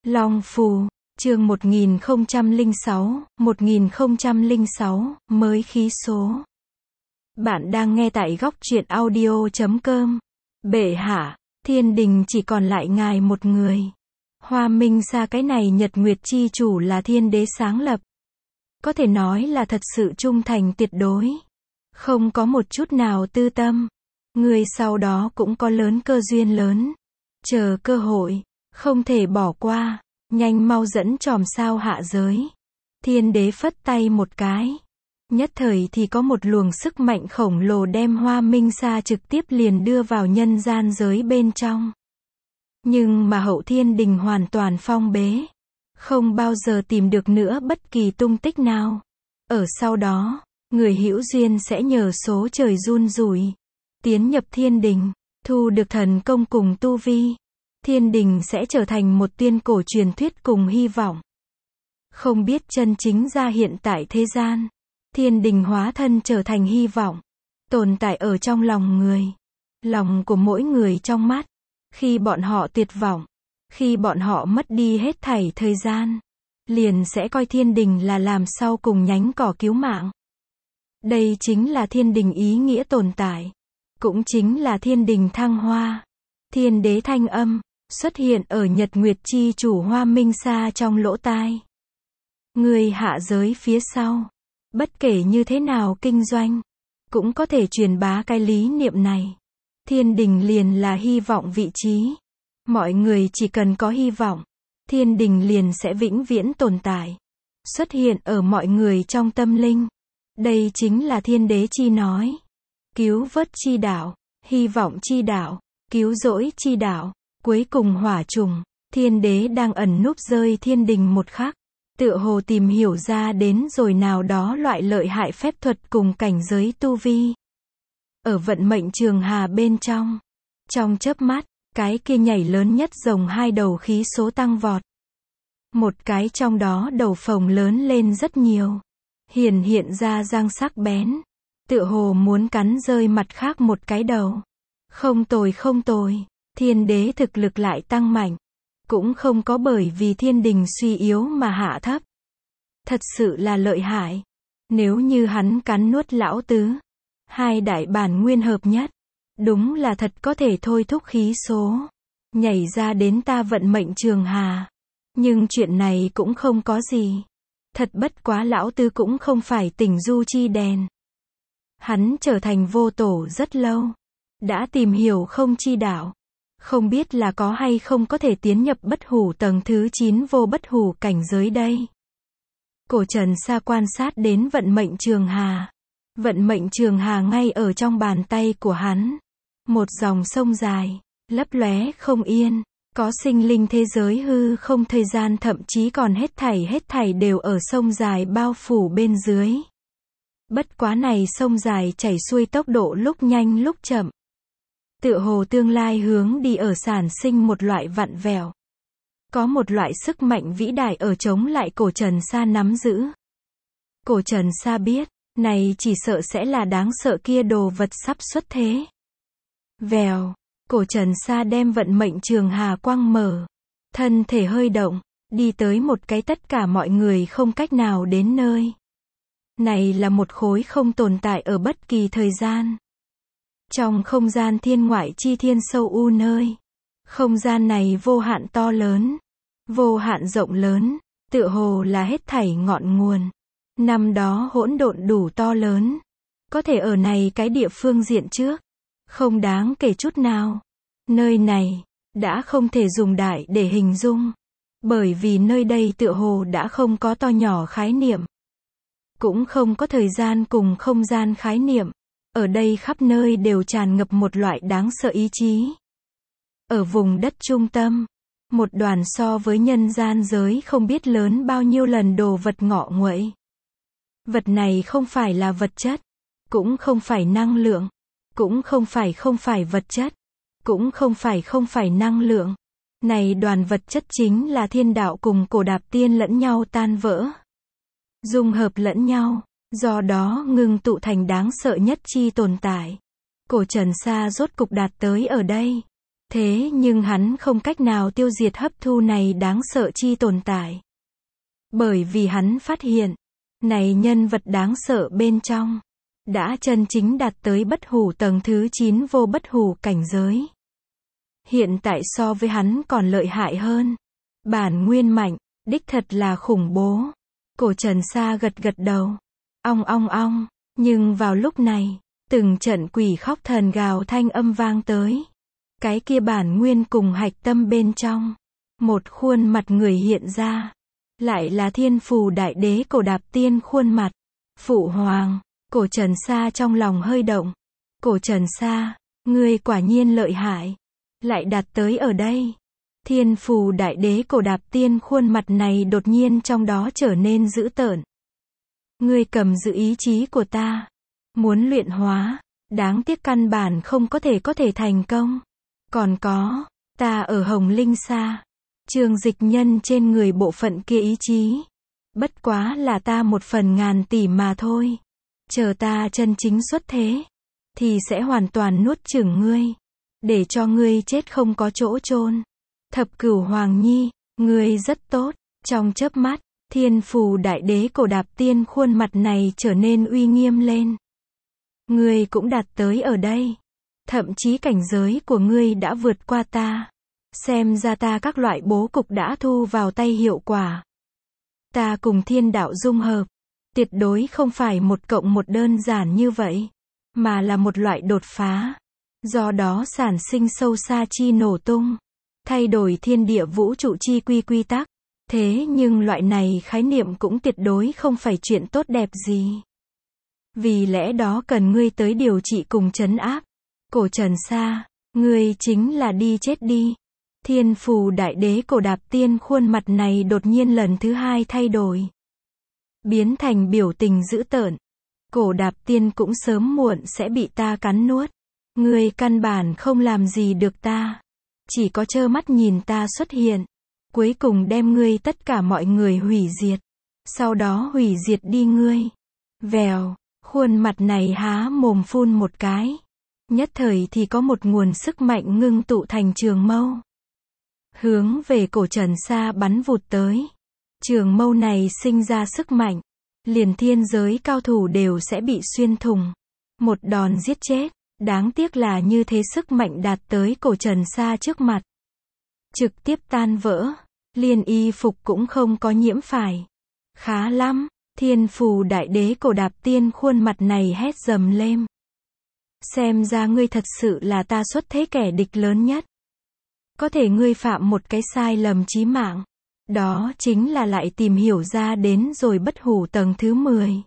Long Phù, chương 1006, mới khí số. Bạn đang nghe tại góc truyện audio.com. Bệ hạ, thiên đình chỉ còn lại ngài một người. Hoa Minh Sa cái này Nhật Nguyệt chi chủ là thiên đế sáng lập. Có thể nói là thật sự trung thành tuyệt đối. Không có một chút nào tư tâm. Người sau đó cũng có lớn cơ duyên lớn. Chờ cơ hội, không thể bỏ qua. Nhanh mau dẫn chòm sao hạ giới. Thiên đế phất tay một cái. Nhất thời thì có một luồng sức mạnh khổng lồ đem Hoa Minh Sa trực tiếp liền đưa vào nhân gian giới bên trong. Nhưng mà hậu thiên đình hoàn toàn phong bế. Không bao giờ tìm được nữa bất kỳ tung tích nào. Ở sau đó, người hữu duyên sẽ nhờ số trời run rủi. Tiến nhập thiên đình, thu được thần công cùng tu vi. Thiên đình sẽ trở thành một tiên cổ truyền thuyết cùng hy vọng. Không biết chân chính ra hiện tại thế gian. Thiên đình hóa thân trở thành hy vọng. Tồn tại ở trong lòng người. Lòng của mỗi người trong mắt. Khi bọn họ tuyệt vọng. Khi bọn họ mất đi hết thảy thời gian. Liền sẽ coi thiên đình là làm sau cùng nhánh cỏ cứu mạng. Đây chính là thiên đình ý nghĩa tồn tại. Cũng chính là thiên đình thăng hoa. Thiên đế thanh âm xuất hiện ở Nhật Nguyệt chi chủ Hoa Minh Sa trong lỗ tai. Người hạ giới phía sau, bất kể như thế nào kinh doanh, cũng có thể truyền bá cái lý niệm này. Thiên đình liền là hy vọng vị trí. Mọi người chỉ cần có hy vọng, thiên đình liền sẽ vĩnh viễn tồn tại. Xuất hiện ở mọi người trong tâm linh. Đây chính là thiên đế chi nói. Cứu vớt chi đạo, hy vọng chi đạo, cứu rỗi chi đạo. Cuối cùng hỏa trùng, thiên đế đang ẩn núp rơi thiên đình một khắc. Tựa hồ tìm hiểu ra đến rồi nào đó loại lợi hại phép thuật cùng cảnh giới tu vi. Ở vận mệnh trường hà bên trong. Trong chớp mắt, cái kia nhảy lớn nhất rồng hai đầu khí số tăng vọt. Một cái trong đó đầu phồng lớn lên rất nhiều. Hiện ra răng sắc bén. Tựa hồ muốn cắn rơi mặt khác một cái đầu. Không tồi không tồi. Thiên đế thực lực lại tăng mạnh. Cũng không có bởi vì thiên đình suy yếu mà hạ thấp. Thật sự là lợi hại. Nếu như hắn cắn nuốt lão tứ. Hai đại bản nguyên hợp nhất. Đúng là thật có thể thôi thúc khí số. Nhảy ra đến ta vận mệnh trường hà. Nhưng chuyện này cũng không có gì. Thật bất quá lão tứ cũng không phải tỉnh du chi đèn. Hắn trở thành vô tổ rất lâu. Đã tìm hiểu không chi đạo. Không biết là có hay không có thể tiến nhập bất hủ tầng thứ 9 vô bất hủ cảnh giới đây. Cổ Trần Sa quan sát đến vận mệnh trường hà. Vận mệnh trường hà ngay ở trong bàn tay của hắn. Một dòng sông dài, lấp lóe không yên. Có sinh linh thế giới hư không thời gian thậm chí còn hết thảy đều ở sông dài bao phủ bên dưới. Bất quá này sông dài chảy xuôi tốc độ lúc nhanh lúc chậm. Tựa hồ tương lai hướng đi ở sản sinh một loại vặn vẹo. Có một loại sức mạnh vĩ đại ở chống lại cổ Trần Sa nắm giữ. Cổ Trần Sa biết, này chỉ sợ sẽ là đáng sợ kia đồ vật sắp xuất thế. Vèo, cổ Trần Sa đem vận mệnh trường hà quang mở. Thân thể hơi động, đi tới một cái tất cả mọi người không cách nào đến nơi. Này là một khối không tồn tại ở bất kỳ thời gian. Trong không gian thiên ngoại chi thiên sâu u nơi. Không gian này vô hạn to lớn. Vô hạn rộng lớn. Tựa hồ là hết thảy ngọn nguồn. Năm đó hỗn độn đủ to lớn. Có thể ở này cái địa phương diện trước. Không đáng kể chút nào. Nơi này, đã không thể dùng đại để hình dung. Bởi vì nơi đây tựa hồ đã không có to nhỏ khái niệm. Cũng không có thời gian cùng không gian khái niệm. Ở đây khắp nơi đều tràn ngập một loại đáng sợ ý chí. Ở vùng đất trung tâm, một đoàn so với nhân gian giới không biết lớn bao nhiêu lần đồ vật ngọ nguậy. Vật này không phải là vật chất, cũng không phải năng lượng, cũng không phải vật chất, cũng không phải năng lượng. Này đoàn vật chất chính là thiên đạo cùng cổ đạp tiên lẫn nhau tan vỡ. Dung hợp lẫn nhau. Do đó ngưng tụ thành đáng sợ nhất chi tồn tại. Cổ Trần Sa rốt cục đạt tới ở đây. Thế nhưng hắn không cách nào tiêu diệt hấp thu này đáng sợ chi tồn tại. Bởi vì hắn phát hiện, này nhân vật đáng sợ bên trong, đã chân chính đạt tới bất hủ tầng thứ 9 vô bất hủ cảnh giới. Hiện tại so với hắn còn lợi hại hơn. Bản nguyên mạnh, đích thật là khủng bố. Cổ Trần Sa gật gật đầu. Ong ong ong, nhưng vào lúc này, từng trận quỷ khóc thần gào thanh âm vang tới. Cái kia bản nguyên cùng hạch tâm bên trong, một khuôn mặt người hiện ra. Lại là Thiên Phù Đại Đế Cổ Đạp Tiên khuôn mặt. Phụ hoàng, Cổ Trần Sa trong lòng hơi động. Cổ Trần Sa, ngươi quả nhiên lợi hại. Lại đạt tới ở đây. Thiên Phù Đại Đế Cổ Đạp Tiên khuôn mặt này đột nhiên trong đó trở nên dữ tợn. Ngươi cầm giữ ý chí của ta. Muốn luyện hóa. Đáng tiếc căn bản không có thể thành công. Còn có, ta ở Hồng Linh Sa. Trường Dịch Nhân trên người bộ phận kia ý chí. Bất quá là ta 1/1000 tỷ mà thôi. Chờ ta chân chính xuất thế. Thì sẽ hoàn toàn nuốt chửng ngươi. Để cho ngươi chết không có chỗ chôn. Thập Cửu Hoàng Nhi, ngươi rất tốt. Trong chớp mắt, Thiên Phù Đại Đế Cổ Đạp Tiên khuôn mặt này trở nên uy nghiêm lên. Ngươi cũng đạt tới ở đây. Thậm chí cảnh giới của ngươi đã vượt qua ta. Xem ra ta các loại bố cục đã thu vào tay hiệu quả. Ta cùng thiên đạo dung hợp. Tuyệt đối không phải 1+1 đơn giản như vậy. Mà là một loại đột phá. Do đó sản sinh sâu xa chi nổ tung. Thay đổi thiên địa vũ trụ chi quy tắc. Thế nhưng loại này khái niệm cũng tuyệt đối không phải chuyện tốt đẹp gì. Vì lẽ đó cần ngươi tới điều trị cùng trấn áp. Cổ Trần Sa, ngươi chính là đi chết đi. Thiên Phù Đại Đế Cổ Đạp Tiên khuôn mặt này đột nhiên lần thứ hai thay đổi. Biến thành biểu tình dữ tợn. Cổ Đạp Tiên cũng sớm muộn sẽ bị ta cắn nuốt. Ngươi căn bản không làm gì được ta. Chỉ có trơ mắt nhìn ta xuất hiện. Cuối cùng đem ngươi tất cả mọi người hủy diệt. Sau đó hủy diệt đi ngươi. Vèo, khuôn mặt này há mồm phun một cái. Nhất thời thì có một nguồn sức mạnh ngưng tụ thành trường mâu. Hướng về Cổ Trần Sa bắn vụt tới. Trường mâu này sinh ra sức mạnh. Liền thiên giới cao thủ đều sẽ bị xuyên thủng. Một đòn giết chết. Đáng tiếc là như thế sức mạnh đạt tới Cổ Trần Sa trước mặt. Trực tiếp tan vỡ. Liên y phục cũng không có nhiễm phải. Khá lắm. Thiên Phù Đại Đế Cổ Đạp Tiên khuôn mặt này hét dầm lên. Xem ra ngươi thật sự là ta xuất thế kẻ địch lớn nhất. Có thể ngươi phạm một cái sai lầm chí mạng. Đó chính là lại tìm hiểu ra đến rồi bất hủ tầng thứ 10.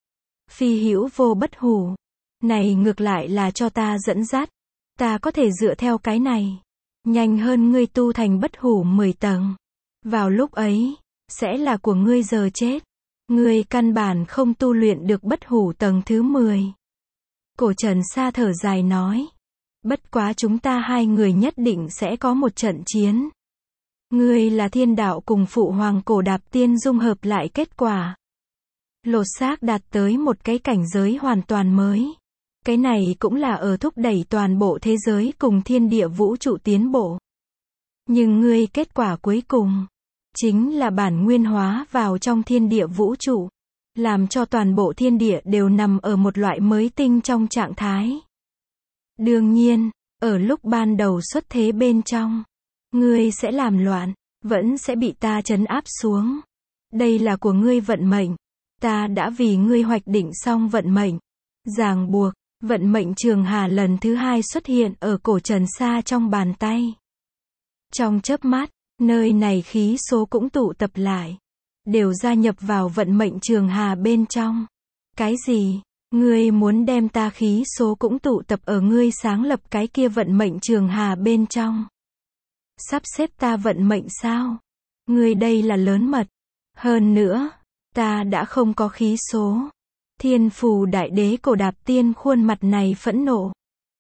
Phi hữu vô bất hủ. Này ngược lại là cho ta dẫn dắt. Ta có thể dựa theo cái này. Nhanh hơn ngươi tu thành bất hủ 10 tầng. Vào lúc ấy, sẽ là của ngươi giờ chết. Ngươi căn bản không tu luyện được bất hủ tầng thứ 10. Cổ Trần Sa thở dài nói. Bất quá chúng ta hai người nhất định sẽ có một trận chiến. Ngươi là thiên đạo cùng phụ hoàng Cổ Đạp Tiên dung hợp lại kết quả. Lột xác đạt tới một cái cảnh giới hoàn toàn mới. Cái này cũng là ở thúc đẩy toàn bộ thế giới cùng thiên địa vũ trụ tiến bộ. Nhưng ngươi kết quả cuối cùng, chính là bản nguyên hóa vào trong thiên địa vũ trụ. Làm cho toàn bộ thiên địa đều nằm ở một loại mới tinh trong trạng thái. Đương nhiên, ở lúc ban đầu xuất thế bên trong, ngươi sẽ làm loạn, vẫn sẽ bị ta trấn áp xuống. Đây là của ngươi vận mệnh. Ta đã vì ngươi hoạch định xong vận mệnh. Ràng buộc, vận mệnh Trường Hà lần thứ 2 xuất hiện ở Cổ Trần Sa trong bàn tay. Trong chớp mắt, nơi này khí số cũng tụ tập lại. Đều gia nhập vào vận mệnh Trường Hà bên trong. Cái gì? Ngươi muốn đem ta khí số cũng tụ tập ở ngươi sáng lập cái kia vận mệnh Trường Hà bên trong. Sắp xếp ta vận mệnh sao? Ngươi đây là lớn mật. Hơn nữa, ta đã không có khí số. Thiên Phù Đại Đế Cổ Đạp Tiên khuôn mặt này phẫn nộ.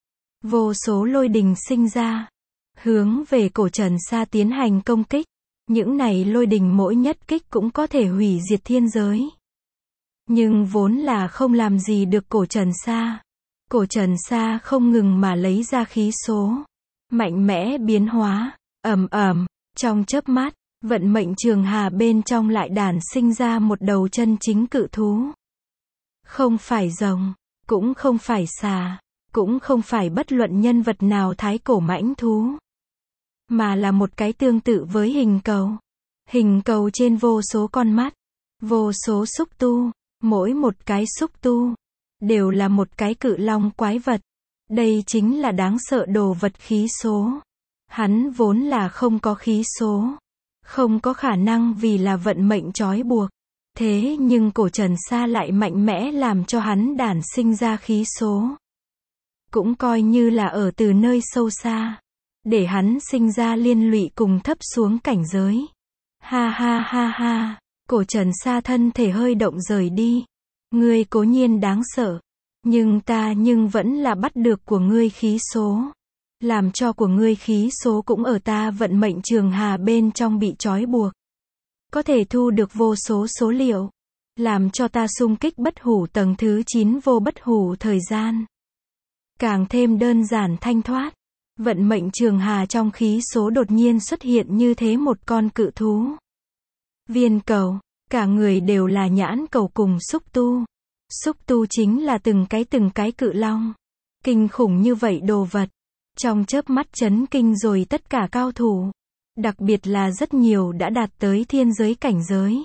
Vô số lôi đình sinh ra. Hướng về Cổ Trần Sa tiến hành công kích. Những này lôi đình mỗi nhất kích cũng có thể hủy diệt thiên giới. Nhưng vốn là không làm gì được Cổ Trần Sa. Cổ Trần Sa không ngừng mà lấy ra khí số. mạnh mẽ biến hóa, trong chớp mắt, vận mệnh trường hà bên trong lại đản sinh ra một đầu chân chính cự thú. Không phải rồng, cũng không phải xà, cũng không phải bất luận nhân vật nào thái cổ mãnh thú, mà là một cái tương tự với hình cầu. Hình cầu trên vô số con mắt, vô số xúc tu, mỗi một cái xúc tu đều là một cái cự long quái vật. Đây chính là đáng sợ đồ vật khí số. Hắn vốn là không có khí số, không có khả năng vì là vận mệnh trói buộc. Thế nhưng cổ Trần Sa lại mạnh mẽ làm cho hắn đản sinh ra khí số. Cũng coi như là ở từ nơi sâu xa, để hắn sinh ra liên lụy cùng thấp xuống cảnh giới. Ha ha ha ha, cổ Trần Sa thân thể hơi động rời đi. Ngươi cố nhiên đáng sợ, nhưng ta vẫn là bắt được của ngươi khí số. Làm cho của ngươi khí số cũng ở ta vận mệnh trường hà bên trong bị trói buộc. Có thể thu được vô số số liệu. Làm cho ta xung kích bất hủ tầng thứ 9 vô bất hủ thời gian. Càng thêm đơn giản thanh thoát. Vận mệnh trường hà trong khí số đột nhiên xuất hiện như thế một con cự thú. Viên cầu, cả người đều là nhãn cầu cùng xúc tu. Xúc tu chính là từng cái cự long. Kinh khủng như vậy đồ vật. Trong chớp mắt chấn kinh rồi tất cả cao thủ. Đặc biệt là rất nhiều đã đạt tới thiên giới cảnh giới.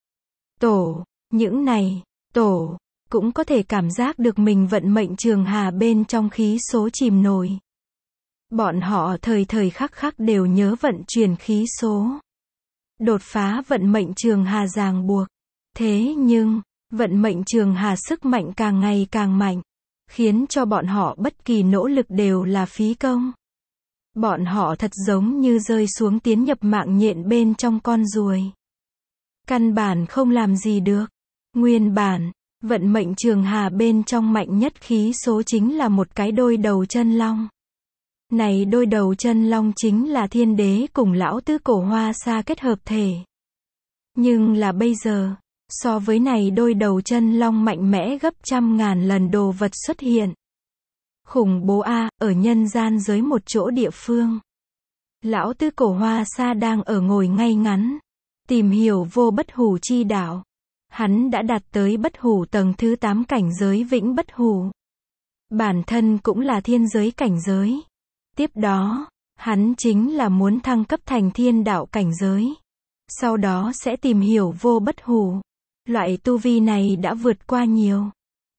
Những này, cũng có thể cảm giác được mình vận mệnh trường hà bên trong khí số chìm nổi. Bọn họ thời khắc đều nhớ vận chuyển khí số. Đột phá vận mệnh trường hà ràng buộc. Thế nhưng, vận mệnh trường hà sức mạnh càng ngày càng mạnh, khiến cho bọn họ bất kỳ nỗ lực đều là phí công. Bọn họ thật giống như rơi xuống tiến nhập mạng nhện bên trong con ruồi. Căn bản không làm gì được. Nguyên bản, vận mệnh trường hà bên trong mạnh nhất khí số chính là một cái đôi đầu chân long. Này đôi đầu chân long chính là thiên đế cùng lão tứ cổ hoa sa kết hợp thể. Nhưng là bây giờ, so với này đôi đầu chân long mạnh mẽ gấp 100.000 lần đồ vật xuất hiện. Khủng bố a, ở nhân gian giới một chỗ địa phương. Lão tứ cổ hoa sa đang ở ngồi ngay ngắn, tìm hiểu vô bất hủ chi đạo. Hắn đã đạt tới bất hủ tầng thứ 8 cảnh giới vĩnh bất hủ. Bản thân cũng là thiên giới cảnh giới. Tiếp đó, hắn chính là muốn thăng cấp thành thiên đạo cảnh giới. Sau đó sẽ tìm hiểu vô bất hủ. Loại tu vi này đã vượt qua nhiều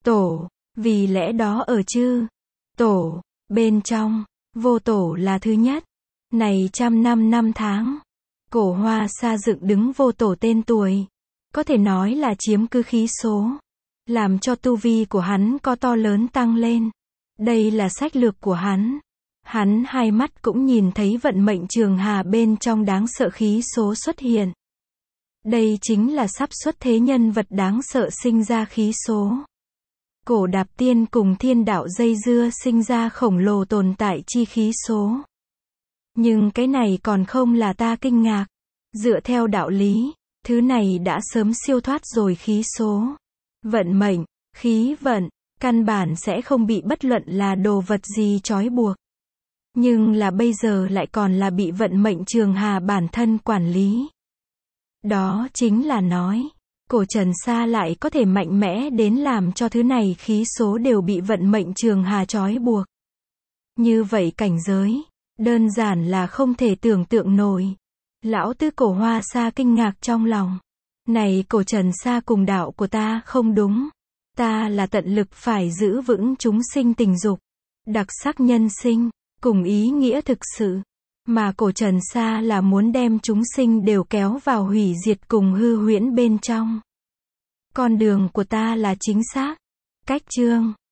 vì lẽ đó ở chư bên trong, vô tổ là thứ nhất. Này 100 năm tháng, cổ hoa sa dựng đứng vô tổ tên tuổi. Có thể nói là chiếm cứ khí số. Làm cho tu vi của hắn có to lớn tăng lên. Đây là sách lược của hắn. Hắn hai mắt cũng nhìn thấy vận mệnh trường hà bên trong đáng sợ khí số xuất hiện. Đây chính là sắp xuất thế nhân vật đáng sợ sinh ra khí số. Cổ đạp tiên cùng thiên đạo dây dưa sinh ra khổng lồ tồn tại chi khí số. Nhưng cái này còn không là ta kinh ngạc. Dựa theo đạo lý, thứ này đã sớm siêu thoát rồi khí số. Vận mệnh, khí vận, căn bản sẽ không bị bất luận là đồ vật gì trói buộc. Nhưng là bây giờ lại còn là bị vận mệnh trường hà bản thân quản lý. Đó chính là nói, cổ Trần Sa lại có thể mạnh mẽ đến làm cho thứ này khí số đều bị vận mệnh trường hà trói buộc. Như vậy cảnh giới, đơn giản là không thể tưởng tượng nổi. Lão tứ cổ hoa sa kinh ngạc trong lòng. Này cổ Trần Sa cùng đạo của ta không đúng. Ta là tận lực phải giữ vững chúng sinh tình dục, đặc sắc nhân sinh, cùng ý nghĩa thực sự. Mà cổ Trần Sa là muốn đem chúng sinh đều kéo vào hủy diệt cùng hư huyễn bên trong. Con đường của ta là chính xác. Cách chương